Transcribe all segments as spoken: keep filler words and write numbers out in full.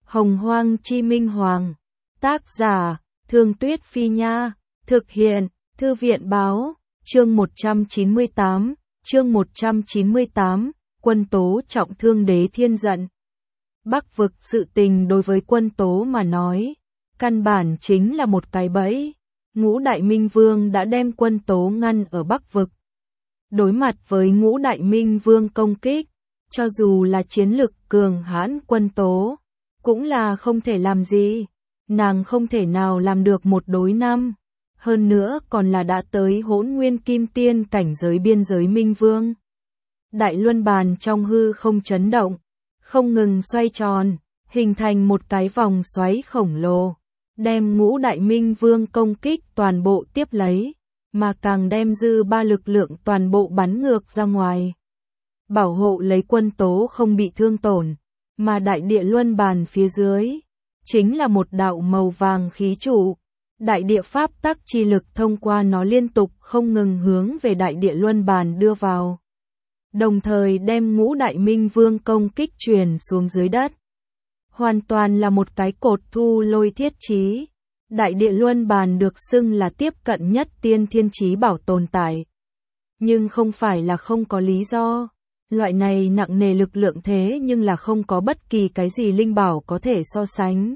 Hồng Hoang Chi Minh Hoàng. Tác giả, Thương Tuyết Phi Nha. Thực hiện, Thư viện Báo. Chương một trăm chín mươi tám. Chương một trăm chín mươi tám. Quân Tố trọng thương Đế Thiên giận. Bắc vực sự tình đối với Quân Tố mà nói, căn bản chính là một cái bẫy. Ngũ Đại Minh Vương đã đem Quân Tố ngăn ở Bắc vực. Đối mặt với Ngũ Đại Minh Vương công kích, cho dù là chiến lực cường hãn Quân Tố, cũng là không thể làm gì. Nàng không thể nào làm được một đối năm. Hơn nữa còn là đã tới Hỗn Nguyên Kim Tiên cảnh giới biên giới Minh Vương. Đại luân bàn trong hư không chấn động, không ngừng xoay tròn, hình thành một cái vòng xoáy khổng lồ, đem Ngũ Đại Minh Vương công kích toàn bộ tiếp lấy, mà càng đem dư ba lực lượng toàn bộ bắn ngược ra ngoài. Bảo hộ lấy Quân Tố không bị thương tổn, mà đại địa luân bàn phía dưới chính là một đạo màu vàng khí trụ. Đại địa pháp tắc chi lực thông qua nó liên tục không ngừng hướng về đại địa luân bàn đưa vào, đồng thời đem Ngũ Đại Minh Vương công kích truyền xuống dưới đất. Hoàn toàn là một cái cột thu lôi thiết chí. Đại địa luân bàn được xưng là tiếp cận nhất tiên thiên chí bảo tồn tại. Nhưng không phải là không có lý do. Loại này nặng nề lực lượng thế nhưng là không có bất kỳ cái gì linh bảo có thể so sánh.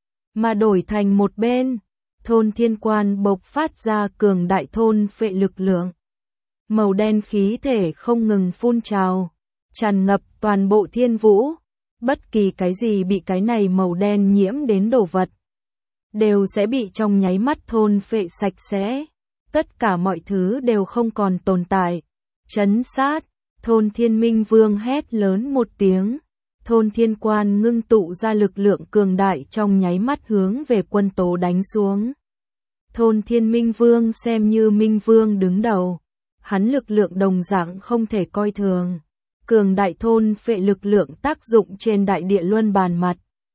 Mà đổi thành một bên, thôn thiên quan bộc phát ra cường đại thôn phệ lực lượng. Màu đen khí thể không ngừng phun trào, tràn ngập toàn bộ thiên vũ. Bất kỳ cái gì bị cái này màu đen nhiễm đến đồ vật, đều sẽ bị trong nháy mắt thôn phệ sạch sẽ. Tất cả mọi thứ đều không còn tồn tại. Chấn sát, thôn thiên minh vương hét lớn một tiếng. Thôn thiên quan ngưng tụ ra lực lượng cường đại trong nháy mắt hướng về Quân Tố đánh xuống. Thôn thiên minh vương xem như minh vương đứng đầu. Hắn lực lượng đồng dạng không thể coi thường. Cường đại thôn phệ lực lượng tác dụng trên đại địa luân bàn mặt.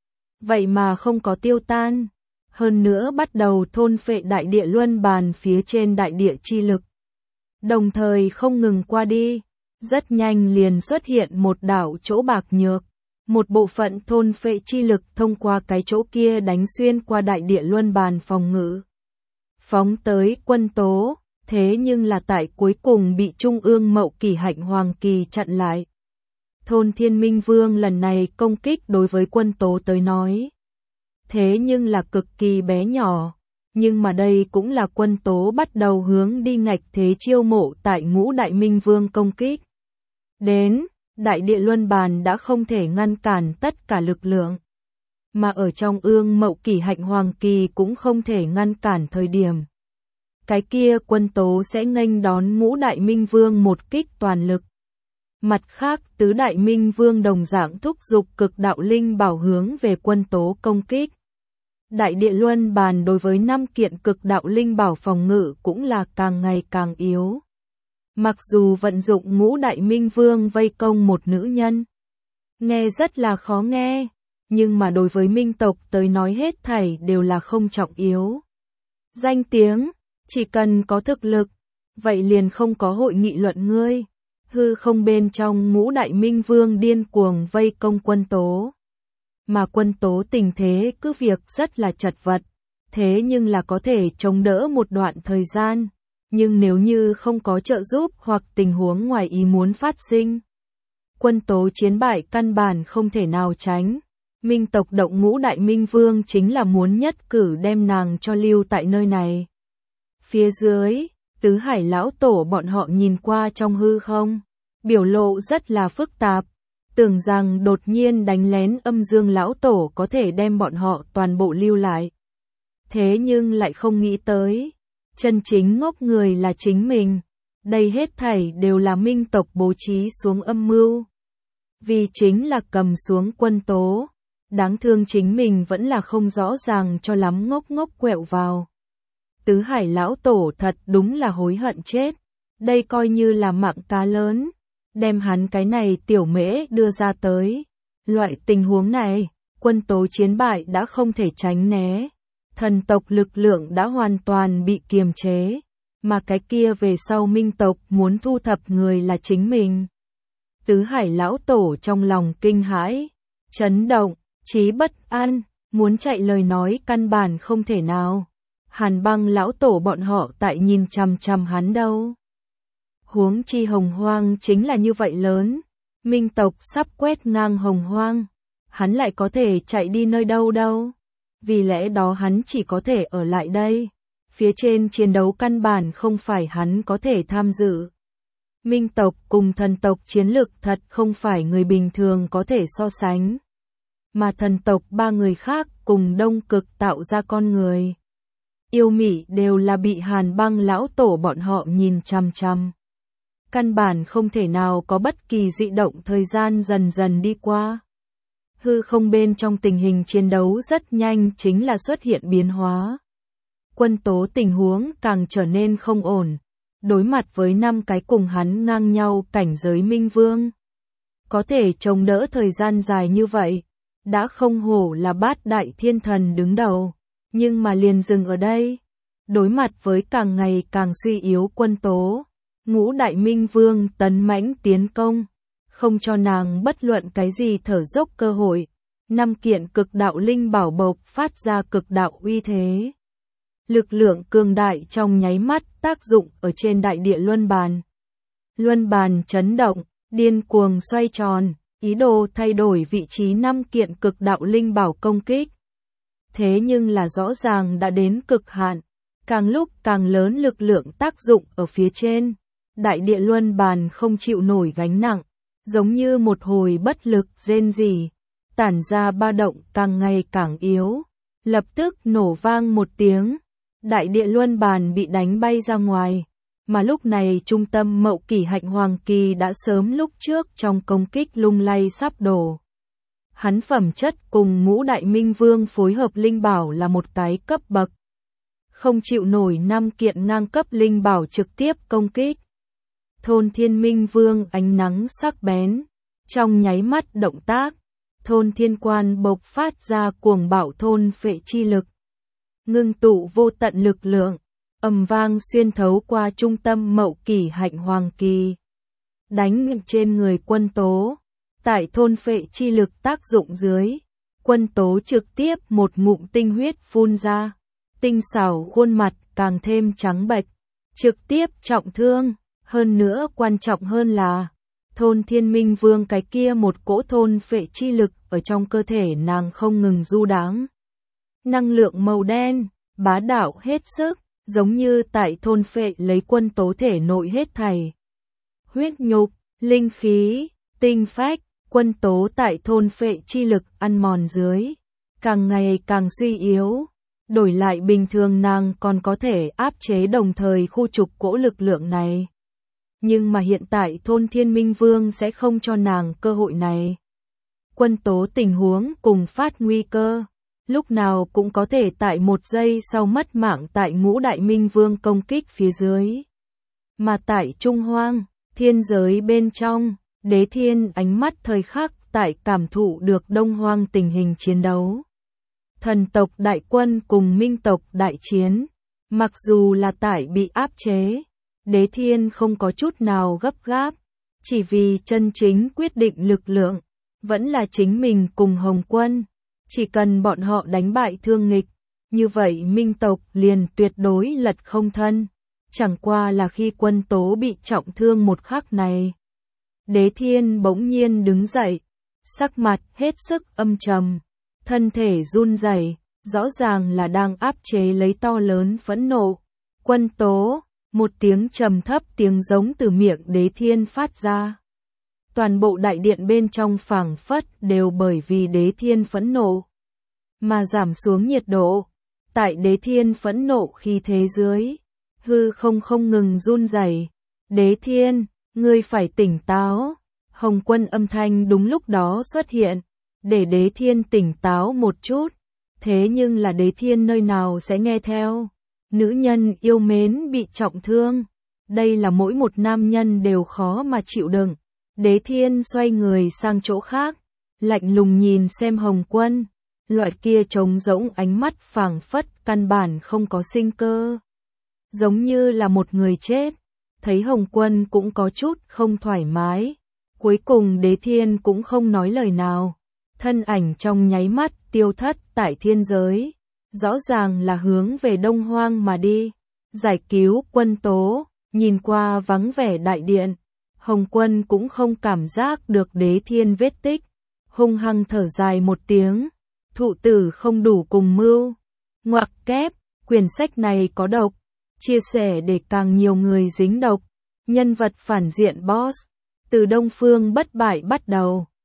Vậy mà không có tiêu tan. Hơn nữa bắt đầu thôn phệ đại địa luân bàn phía trên đại địa chi lực. Đồng thời không ngừng qua đi. Rất nhanh liền xuất hiện một đảo chỗ bạc nhược. Một bộ phận thôn phệ chi lực thông qua cái chỗ kia đánh xuyên qua đại địa luân bàn phòng ngự. Phóng tới Quân Tố, thế nhưng là tại cuối cùng bị Trung ương Mậu Kỷ Hạnh Hoàng Kỳ chặn lại. Thôn Thiên Minh Vương lần này công kích đối với Quân Tố tới nói, thế nhưng là cực kỳ bé nhỏ. Nhưng mà đây cũng là Quân Tố bắt đầu hướng đi ngạch thế chiêu mộ tại Ngũ Đại Minh Vương công kích. Đến, đại địa luân bàn đã không thể ngăn cản tất cả lực lượng. Mà ở trong ương Mậu Kỷ Hạnh Hoàng Kỳ cũng không thể ngăn cản thời điểm. Cái kia Quân Tố sẽ nghênh đón Ngũ Đại Minh Vương một kích toàn lực. Mặt khác tứ Đại Minh Vương đồng dạng thúc giục cực đạo linh bảo hướng về Quân Tố công kích. Đại địa luân bàn đối với năm kiện cực đạo linh bảo phòng ngự cũng là càng ngày càng yếu. Mặc dù vận dụng Ngũ Đại Minh Vương vây công một nữ nhân, nghe rất là khó nghe, nhưng mà đối với Minh tộc tới nói hết thảy đều là không trọng yếu. Danh tiếng, chỉ cần có thực lực, vậy liền không có hội nghị luận ngươi. Hư không bên trong Ngũ Đại Minh Vương điên cuồng vây công Quân Tố. Mà Quân Tố tình thế cứ việc rất là chật vật, thế nhưng là có thể chống đỡ một đoạn thời gian. Nhưng nếu như không có trợ giúp hoặc tình huống ngoài ý muốn phát sinh, Quân Tố chiến bại căn bản không thể nào tránh. Minh tộc động Ngũ Đại Minh Vương chính là muốn nhất cử đem nàng cho lưu tại nơi này. Phía dưới, Tứ Hải lão tổ bọn họ nhìn qua trong hư không, biểu lộ rất là phức tạp, tưởng rằng đột nhiên đánh lén Âm Dương lão tổ có thể đem bọn họ toàn bộ lưu lại. Thế nhưng lại không nghĩ tới, chân chính ngốc người là chính mình. Đây hết thảy đều là Minh tộc bố trí xuống âm mưu. Vì chính là cầm xuống Quân Tố. Đáng thương chính mình vẫn là không rõ ràng cho lắm ngốc ngốc quẹo vào. Tứ Hải lão tổ thật đúng là hối hận chết. Đây coi như là mạng cá lớn. Đem hắn cái này tiểu mễ đưa ra tới. Loại tình huống này, Quân Tố chiến bại đã không thể tránh né. Thần tộc lực lượng đã hoàn toàn bị kiềm chế. Mà cái kia về sau Minh tộc muốn thu thập người là chính mình. Tứ Hải lão tổ trong lòng kinh hãi, chấn động. chí bất an, muốn chạy lời nói căn bản không thể nào. Hàn Băng lão tổ bọn họ tại nhìn chằm chằm hắn đâu. Huống chi Hồng Hoang chính là như vậy lớn, Minh tộc sắp quét ngang Hồng Hoang, hắn lại có thể chạy đi nơi đâu đâu. Vì lẽ đó hắn chỉ có thể ở lại đây. Phía trên chiến đấu căn bản không phải hắn có thể tham dự. Minh tộc cùng thần tộc chiến lực thật không phải người bình thường có thể so sánh. Mà thần tộc ba người khác cùng Đông Cực tạo ra con người. Yêu Mị đều là bị Hàn Băng lão tổ bọn họ nhìn chằm chằm. Căn bản không thể nào có bất kỳ dị động, thời gian dần dần đi qua. Hư không bên trong tình hình chiến đấu rất nhanh chính là xuất hiện biến hóa. Quân Tố tình huống càng trở nên không ổn. Đối mặt với năm cái cùng hắn ngang nhau cảnh giới Minh Vương. Có thể chống đỡ thời gian dài như vậy. Đã không hổ là bát đại thiên thần đứng đầu. Nhưng mà liền dừng ở đây. Đối mặt với càng ngày càng suy yếu Quân Tố. Ngũ đại Minh Vương tấn mãnh tiến công. Không cho nàng bất luận cái gì thở dốc cơ hội. Năm kiện cực đạo linh bảo bộc phát ra cực đạo uy thế. Lực lượng cường đại trong nháy mắt tác dụng ở trên đại địa luân bàn. Luân bàn chấn động, điên cuồng xoay tròn, ý đồ thay đổi vị trí năm kiện cực đạo linh bảo công kích. Thế nhưng là rõ ràng đã đến cực hạn, càng lúc càng lớn lực lượng tác dụng ở phía trên. Đại địa luân bàn không chịu nổi gánh nặng, giống như một hồi bất lực rên rỉ, tản ra ba động càng ngày càng yếu. Lập tức nổ vang một tiếng. Đại địa luân bàn bị đánh bay ra ngoài, mà lúc này trung tâm Mậu Kỷ Hạnh Hoàng Kỳ đã sớm lúc trước trong công kích lung lay sắp đổ. Hắn phẩm chất cùng ngũ đại Minh Vương phối hợp linh bảo là một cái cấp bậc. Không chịu nổi năm kiện ngang cấp linh bảo trực tiếp công kích. Thôn Thiên Minh Vương ánh nắng sắc bén, trong nháy mắt động tác, Thôn Thiên Quan bộc phát ra cuồng bạo thôn phệ chi lực. Ngưng tụ vô tận lực lượng, ầm vang xuyên thấu qua trung tâm Mậu Kỷ Hạnh Hoàng Kỳ. Đánh trên người Quân Tố. Tại thôn phệ chi lực tác dụng dưới, Quân Tố trực tiếp một ngụm tinh huyết phun ra. Tinh xảo khuôn mặt càng thêm trắng bệch, trực tiếp trọng thương. Hơn nữa quan trọng hơn là, Thôn Thiên Minh Vương cái kia một cỗ thôn phệ chi lực ở trong cơ thể nàng không ngừng du đãng. Năng lượng màu đen, bá đạo hết sức, giống như tại thôn phệ lấy Quân Tố thể nội hết thảy. Huyết nhục, linh khí, tinh phách, Quân Tố tại thôn phệ chi lực ăn mòn dưới, càng ngày càng suy yếu. Đổi lại bình thường nàng còn có thể áp chế đồng thời khu trục cỗ lực lượng này. Nhưng mà hiện tại Thôn Thiên Minh Vương sẽ không cho nàng cơ hội này. Quân Tố tình huống cùng phát nguy cơ. Lúc nào cũng có thể tại một giây sau mất mạng tại ngũ đại Minh Vương công kích phía dưới. Mà tại Trung Hoang, thiên giới bên trong, Đế Thiên ánh mắt thời khắc tại cảm thụ được Đông Hoang tình hình chiến đấu. Thần tộc đại quân cùng Minh tộc đại chiến, mặc dù là tại bị áp chế, Đế Thiên không có chút nào gấp gáp, chỉ vì chân chính quyết định lực lượng, vẫn là chính mình cùng Hồng Quân. Chỉ cần bọn họ đánh bại Thương Nghịch, như vậy Minh tộc liền tuyệt đối lật không thân. Chẳng qua là khi Quân Tố bị trọng thương một khắc này. Đế Thiên bỗng nhiên đứng dậy, sắc mặt hết sức âm trầm, thân thể run rẩy, rõ ràng là đang áp chế lấy to lớn phẫn nộ. Quân Tố, một tiếng trầm thấp tiếng giống từ miệng Đế Thiên phát ra. Toàn bộ đại điện bên trong phảng phất đều bởi vì Đế Thiên phẫn nộ mà giảm xuống nhiệt độ. Tại Đế Thiên phẫn nộ khi thế dưới, hư không không ngừng run rẩy. Đế Thiên, ngươi phải tỉnh táo. Hồng Quân âm thanh đúng lúc đó xuất hiện, để Đế Thiên tỉnh táo một chút. Thế nhưng là Đế Thiên nơi nào sẽ nghe theo. Nữ nhân yêu mến bị trọng thương, đây là mỗi một nam nhân đều khó mà chịu đựng. Đế Thiên xoay người sang chỗ khác, lạnh lùng nhìn xem Hồng Quân, loại kia trống rỗng ánh mắt phảng phất căn bản không có sinh cơ, giống như là một người chết. Thấy Hồng Quân cũng có chút không thoải mái, cuối cùng Đế Thiên cũng không nói lời nào, thân ảnh trong nháy mắt tiêu thất tại thiên giới, rõ ràng là hướng về Đông Hoang mà đi, giải cứu Quân Tố, nhìn qua vắng vẻ đại điện, Hồng Quân cũng không cảm giác được Đế Thiên vết tích, hung hăng thở dài một tiếng, thụ tử không đủ cùng mưu, ngoặc kép, quyển sách này có độc, chia sẻ để càng nhiều người dính độc, nhân vật phản diện boss, từ Đông Phương bất bại bắt đầu.